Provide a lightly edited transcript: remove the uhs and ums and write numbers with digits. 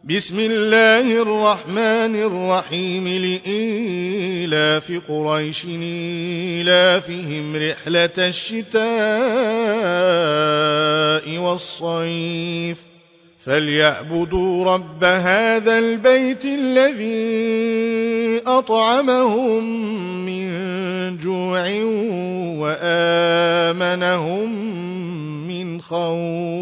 بسم الله الرحمن الرحيم لإيلاف قريش إيلافهم رحلة الشتاء والصيف فليعبدوا رب هذا البيت الذي أطعمهم من جوع وآمنهم من خوف